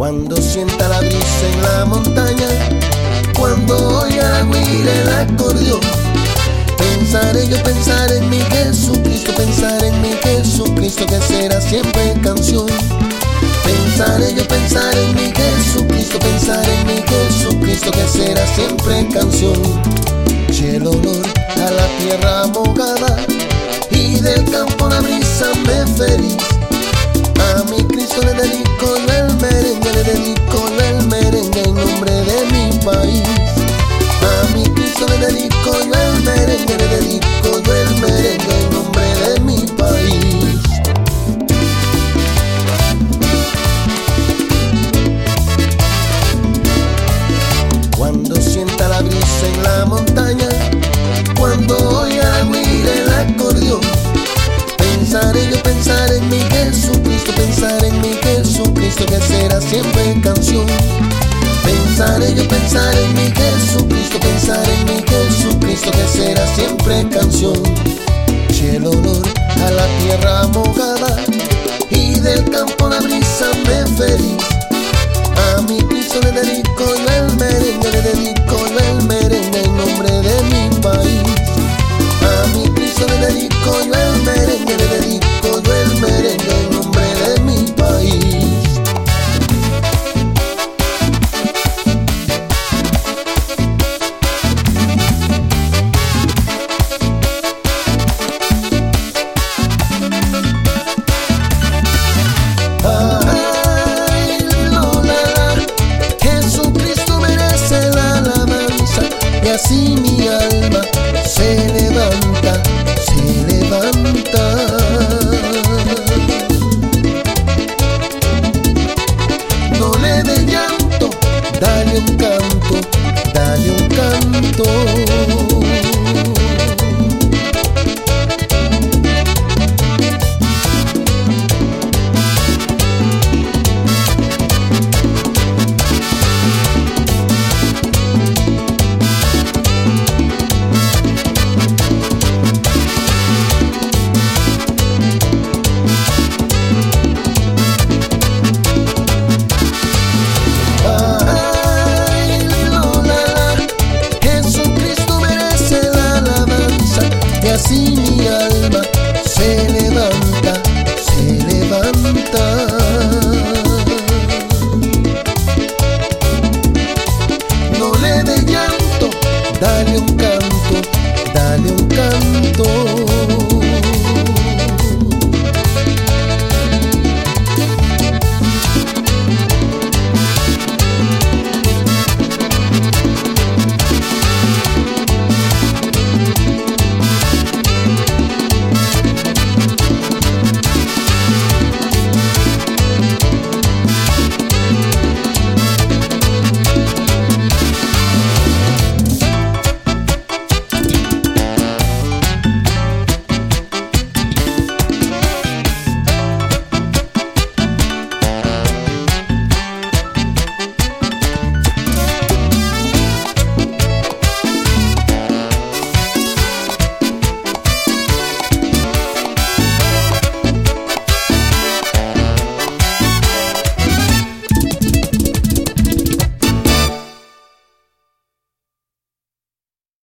Cuando sienta la brisa en la montaña, cuando oiga oír el acordeón, yo pensaré en mi Jesucristo, pensaré en mi Jesucristo, que será siempre canción. Yo pensaré en mi Jesucristo, pensaré en mi Jesucristo, que será siempre canción. Y el olor a la tierra mojada y del campo la brisa me feliz. A mi Cristo le dedico yo el merengue, le dedico yo el merengue en nombre de mi país. A mi Cristo le dedico yo el merengue, le dedico yo el merengue en nombre de mi país. Cuando sienta la brisa en la montaña, cuando oiga oír el acordeón, yo pensaré en mi Jesucristo, pensaré en mi Jesucristo, que será siempre canción. Yo pensaré en mi Jesucristo, pensaré en mi Jesucristo, que será siempre canción. Y el olor a la tierra mojada y del campo la brisa me feliz. A mi Cristo le dedico yo el merengue, le dedico yo el merengue en nombre de mi país. A mi Cristo le dedico yo el merengue, le dedico yo el merengue en nombre de mi país. Y así mi alma se levanta, se levanta. No le dé llanto, dale un canto, dale un canto. Así mi alma